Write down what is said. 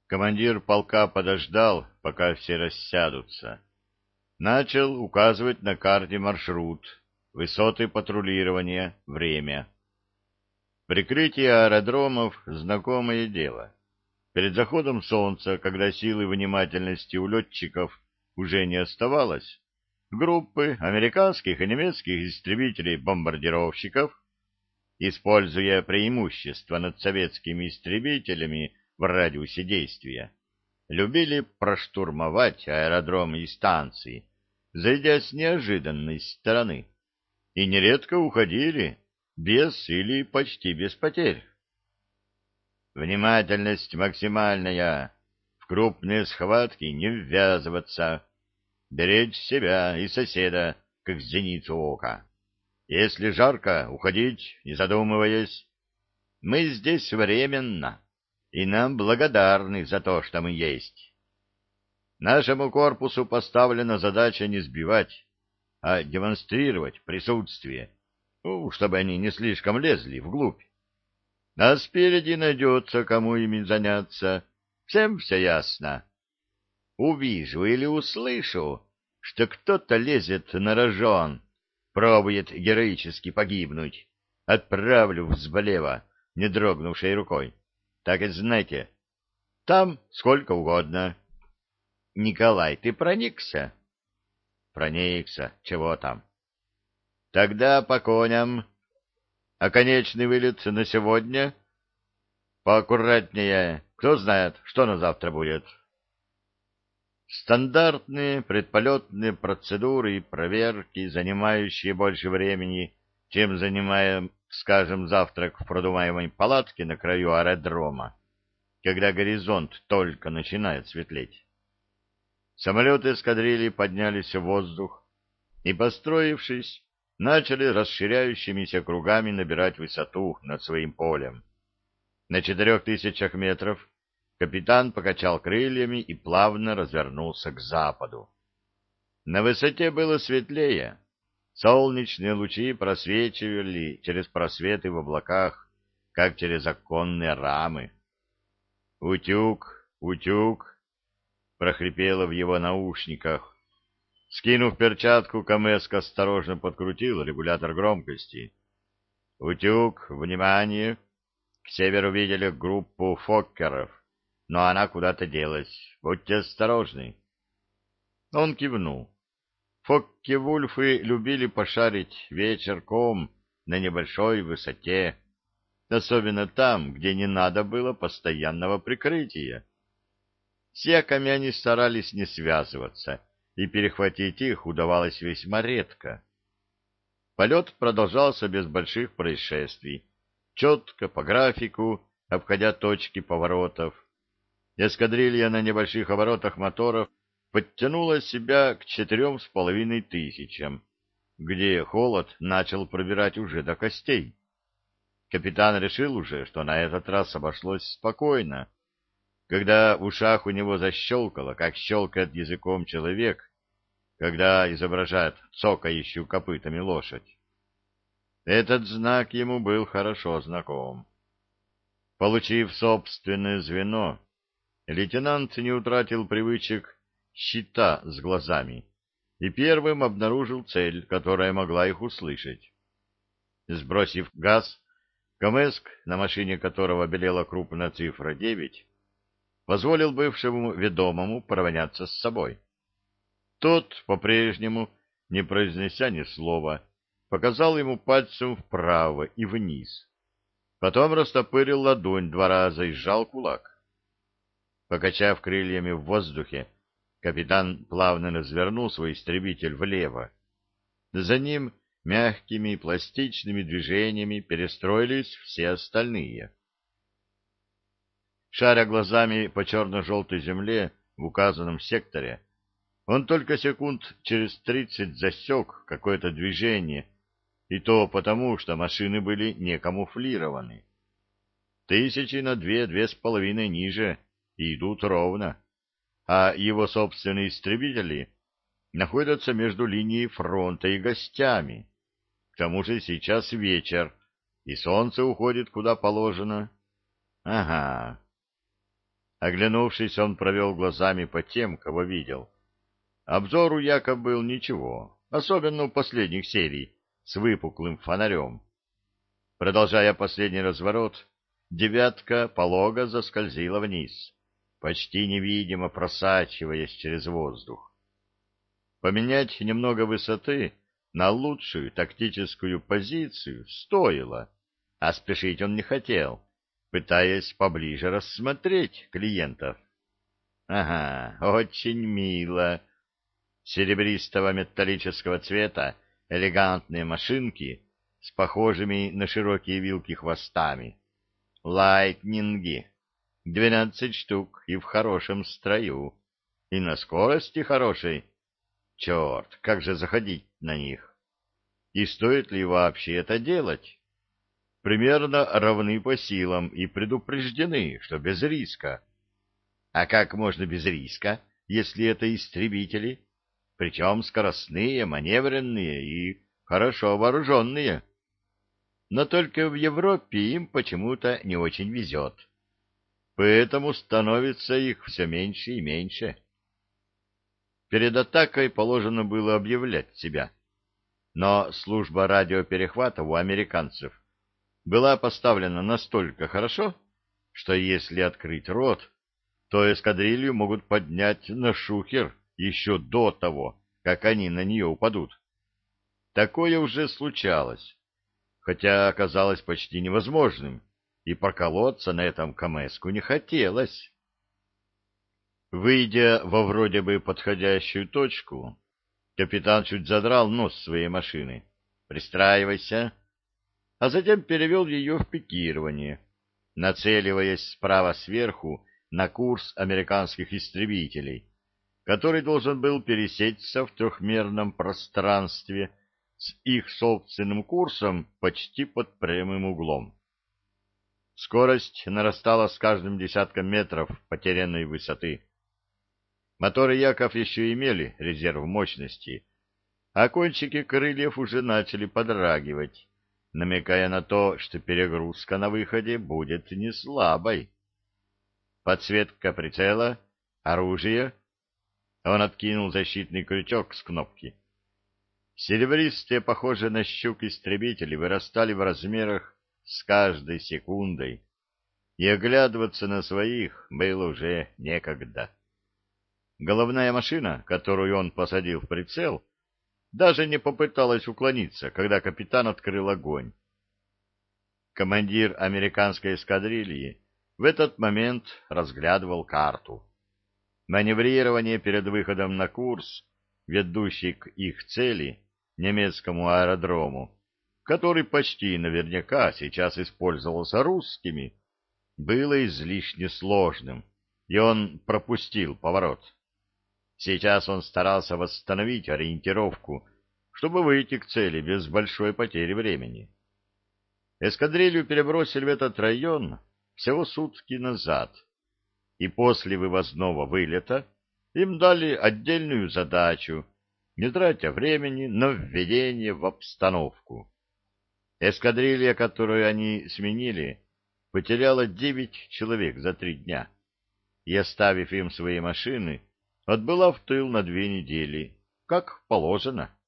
Командир полка подождал, пока все рассядутся. Начал указывать на карте маршрут, высоты патрулирования, время. Прикрытие аэродромов — знакомое дело. Перед заходом солнца, когда силы внимательности у летчиков уже не оставалось, группы американских и немецких истребителей-бомбардировщиков, используя преимущество над советскими истребителями в радиусе действия, любили проштурмовать аэродромы и станции, зайдя с неожиданной стороны, и нередко уходили без или почти без потерь. Внимательность максимальная, в крупные схватки не ввязываться, беречь себя и соседа, как зеницу ока. Если жарко, уходить, не задумываясь. Мы здесь временно, и нам благодарны за то, что мы есть. Нашему корпусу поставлена задача не сбивать, а демонстрировать присутствие, чтобы они не слишком лезли вглубь. А спереди найдется, кому ими заняться. Всем все ясно. Увижу или услышу, что кто-то лезет на рожон, пробует героически погибнуть, отправлю взболева, не дрогнувшей рукой. Так и знайте, там сколько угодно. Николай, ты проникся? Проникся. Чего там? Тогда по коням. А конечный вылет на сегодня? Поаккуратнее. Кто знает, что на завтра будет. Стандартные предполетные процедуры и проверки, занимающие больше времени, чем занимаем, скажем, завтрак в продуваемой палатке на краю аэродрома, когда горизонт только начинает светлеть. Самолеты эскадрильи поднялись в воздух и, построившись, начали расширяющимися кругами набирать высоту над своим полем. На 4000 метров капитан покачал крыльями и плавно развернулся к западу. На высоте было светлее. Солнечные лучи просвечивали через просветы в облаках, как через оконные рамы. «Утюг, утюг!» — прохрипело в его наушниках. Скинув перчатку, Камэск осторожно подкрутил регулятор громкости. «Утюг, внимание! К северу видели группу фоккеров, но она куда-то делась. Будьте осторожны!» Он кивнул. Фокке-вульфы любили пошарить вечерком на небольшой высоте, особенно там, где не надо было постоянного прикрытия. С яками они старались не связываться, и перехватить их удавалось весьма редко. Полет продолжался без больших происшествий, четко, по графику, обходя точки поворотов. Эскадрилья на небольших оборотах моторов подтянула себя к 4500, где холод начал пробирать уже до костей. Капитан решил уже, что на этот раз обошлось спокойно. Когда в ушах у него защелкало, как щелкает языком человек, когда изображает цокающую копытами лошадь. Этот знак ему был хорошо знаком. Получив собственное звено, лейтенант не утратил привычек щита с глазами и первым обнаружил цель, которая могла их услышать. Сбросив газ, Камэск, на машине которого белела крупная цифра 9, позволил бывшему ведомому поравняться с собой. Тот, по-прежнему, не произнеся ни слова, показал ему пальцем вправо и вниз. Потом растопырил ладонь 2 раза и сжал кулак. Покачав крыльями в воздухе, капитан плавно развернул свой истребитель влево. За ним мягкими пластичными движениями перестроились все остальные. Шаря глазами по черно-желтой земле в указанном секторе, он только секунд через 30 засек какое-то движение, и то потому, что машины были не камуфлированы. 1000 на 2-2,5 ниже и идут ровно, а его собственные истребители находятся между линией фронта и гостями. К тому же сейчас вечер, и солнце уходит куда положено. Ага. Оглянувшись, он провел глазами по тем, кого видел. Обзор у Яка был ничего, особенно у последних серий, с выпуклым фонарем. Продолжая последний разворот, девятка полого заскользила вниз, почти невидимо просачиваясь через воздух. Поменять немного высоты на лучшую тактическую позицию стоило, а спешить он не хотел, пытаясь поближе рассмотреть клиентов. Ага, очень мило. Серебристого металлического цвета элегантные машинки с похожими на широкие вилки хвостами. Лайтнинги. 12 штук и в хорошем строю. И на скорости хорошей. Черт, как же заходить на них? И стоит ли вообще это делать? Примерно равны по силам и предупреждены, что без риска. А как можно без риска, если это истребители? Причем скоростные, маневренные и хорошо вооруженные. Но только в Европе им почему-то не очень везет. Поэтому становится их все меньше и меньше. Перед атакой положено было объявлять себя. Но служба радиоперехвата у американцев была поставлена настолько хорошо, что если открыть рот, то эскадрилью могут поднять на шухер еще до того, как они на нее упадут. Такое уже случалось, хотя оказалось почти невозможным, и проколоться на этом КМС-ку не хотелось. Выйдя во вроде бы подходящую точку, капитан чуть задрал нос своей машины. «Пристраивайся», а затем перевел ее в пикирование, нацеливаясь справа сверху на курс американских истребителей, который должен был пересечься в трехмерном пространстве с их собственным курсом почти под прямым углом. Скорость нарастала с каждым десятком метров потерянной высоты. Моторы Яков еще имели резерв мощности, а кончики крыльев уже начали подрагивать, намекая на то, что перегрузка на выходе будет не слабой. Подсветка прицела, оружие. Он откинул защитный крючок с кнопки. Серебристые, похожие на щук истребители, вырастали в размерах с каждой секундой, и оглядываться на своих было уже некогда. Головная машина, которую он посадил в прицел, даже не попыталась уклониться, когда капитан открыл огонь. Командир американской эскадрильи в этот момент разглядывал карту. Маневрирование перед выходом на курс, ведущий к их цели, немецкому аэродрому, который почти наверняка сейчас использовался русскими, было излишне сложным, и он пропустил поворот. Сейчас он старался восстановить ориентировку, чтобы выйти к цели без большой потери времени. Эскадрилью перебросили в этот район всего сутки назад, и после вывозного вылета им дали отдельную задачу, не тратя времени на введение в обстановку. Эскадрилья, которую они сменили, потеряла 9 человек за 3 дня, и, оставив им свои машины, отбыла в тыл на 2 недели, как положено.